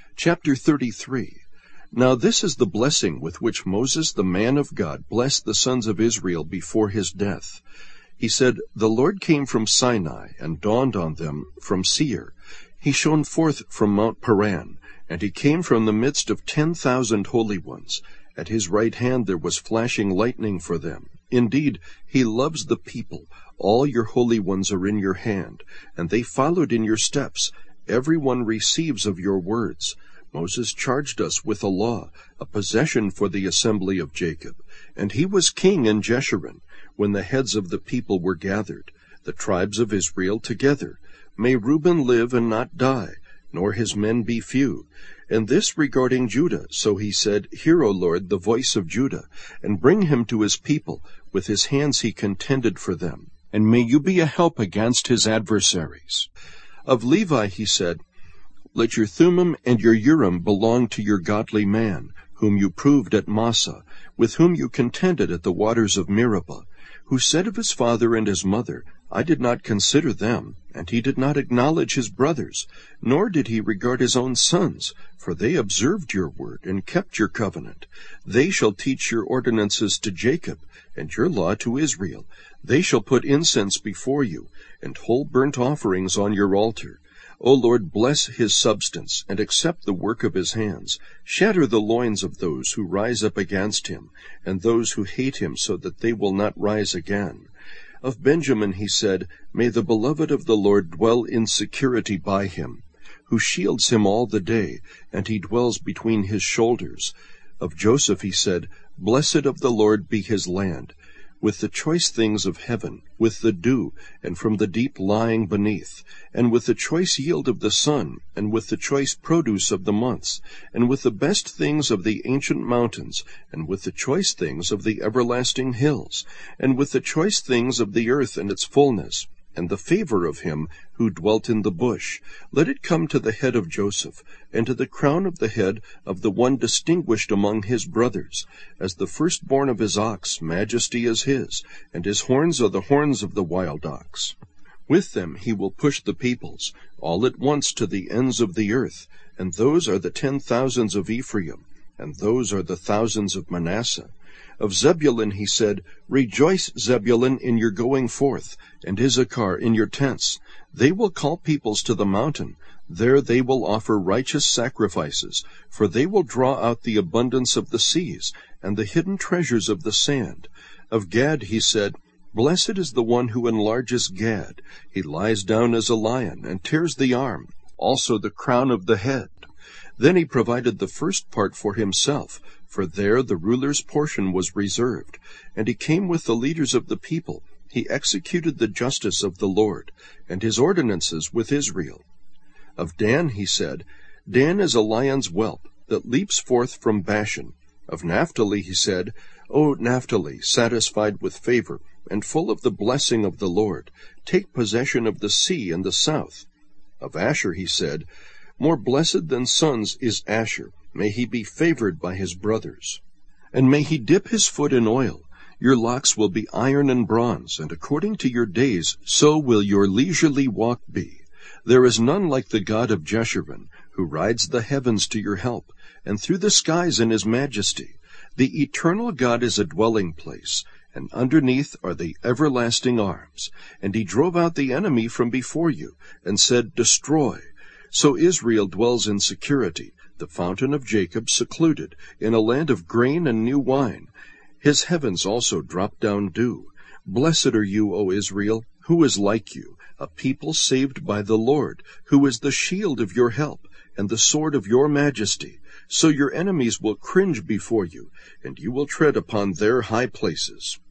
Chapter 33. Now this is the blessing with which Moses the man of God blessed the sons of Israel before his death. He said, The Lord came from Sinai and dawned on them from Seir. He shone forth from Mount Paran, and he came from the midst of 10,000 holy ones. At his right hand there was flashing lightning for them. Indeed, he loves the people. All your holy ones are in your hand, and they followed in your steps. Every one receives of your words. Moses charged us with a law, a possession for the assembly of Jacob. And he was king in Jeshurun, when the heads of the people were gathered, the tribes of Israel together. May Reuben live and not die, nor his men be few. And this regarding Judah, so he said, Hear, O Lord, the voice of Judah, and bring him to his people. With his hands he contended for them. And may you be a help against his adversaries. Of Levi he said, Let your Thummim and your Urim belong to your godly man, whom you proved at Massah, with whom you contended at the waters of Meribah, who said of his father and his mother, I did not consider them, and he did not acknowledge his brothers, nor did he regard his own sons, for they observed your word and kept your covenant. They shall teach your ordinances to Jacob, and your law to Israel. They shall put incense before you, and whole burnt offerings on your altar. O Lord, bless his substance, and accept the work of his hands. Shatter the loins of those who rise up against him, and those who hate him, so that they will not rise again. Of Benjamin he said, May the beloved of the Lord dwell in security by him, who shields him all the day, and he dwells between his shoulders. Of Joseph he said, Blessed of the Lord be his land, with the choice things of heaven, with the dew, and from the deep lying beneath, and with the choice yield of the sun, and with the choice produce of the months, and with the best things of the ancient mountains, and with the choice things of the everlasting hills, and with the choice things of the earth and its fullness, and the favor of him who dwelt in the bush. Let it come to the head of Joseph, and to the crown of the head of the one distinguished among his brothers. As the firstborn of his ox, majesty is his, and his horns are the horns of the wild ox. With them he will push the peoples, all at once to the ends of the earth, and those are the 10,000s of Ephraim, and those are the thousands of Manasseh. Of Zebulun he said, Rejoice, Zebulun, in your going forth, and Issachar in your tents. They will call peoples to the mountain. There they will offer righteous sacrifices, for they will draw out the abundance of the seas, and the hidden treasures of the sand. Of Gad he said, Blessed is the one who enlarges Gad. He lies down as a lion, and tears the arm, also the crown of the head. Then he provided the first part for himself, for there the ruler's portion was reserved. And he came with the leaders of the people. He executed the justice of the Lord, and his ordinances with Israel. Of Dan he said, Dan is a lion's whelp, that leaps forth from Bashan. Of Naphtali he said, O Naphtali, satisfied with favor, and full of the blessing of the Lord, take possession of the sea and the south. Of Asher he said, More blessed than sons is Asher. May he be favored by his brothers. And may he dip his foot in oil. Your locks will be iron and bronze, and according to your days, so will your leisurely walk be. There is none like the God of Jeshurun, who rides the heavens to your help, and through the skies in his majesty. The eternal God is a dwelling place, and underneath are the everlasting arms. And he drove out the enemy from before you, and said, Destroy. So Israel dwells in security, the fountain of Jacob secluded, in a land of grain and new wine. His heavens also drop down dew. Blessed are you, O Israel, who is like you, a people saved by the Lord, who is the shield of your help, and the sword of your majesty. So your enemies will cringe before you, and you will tread upon their high places.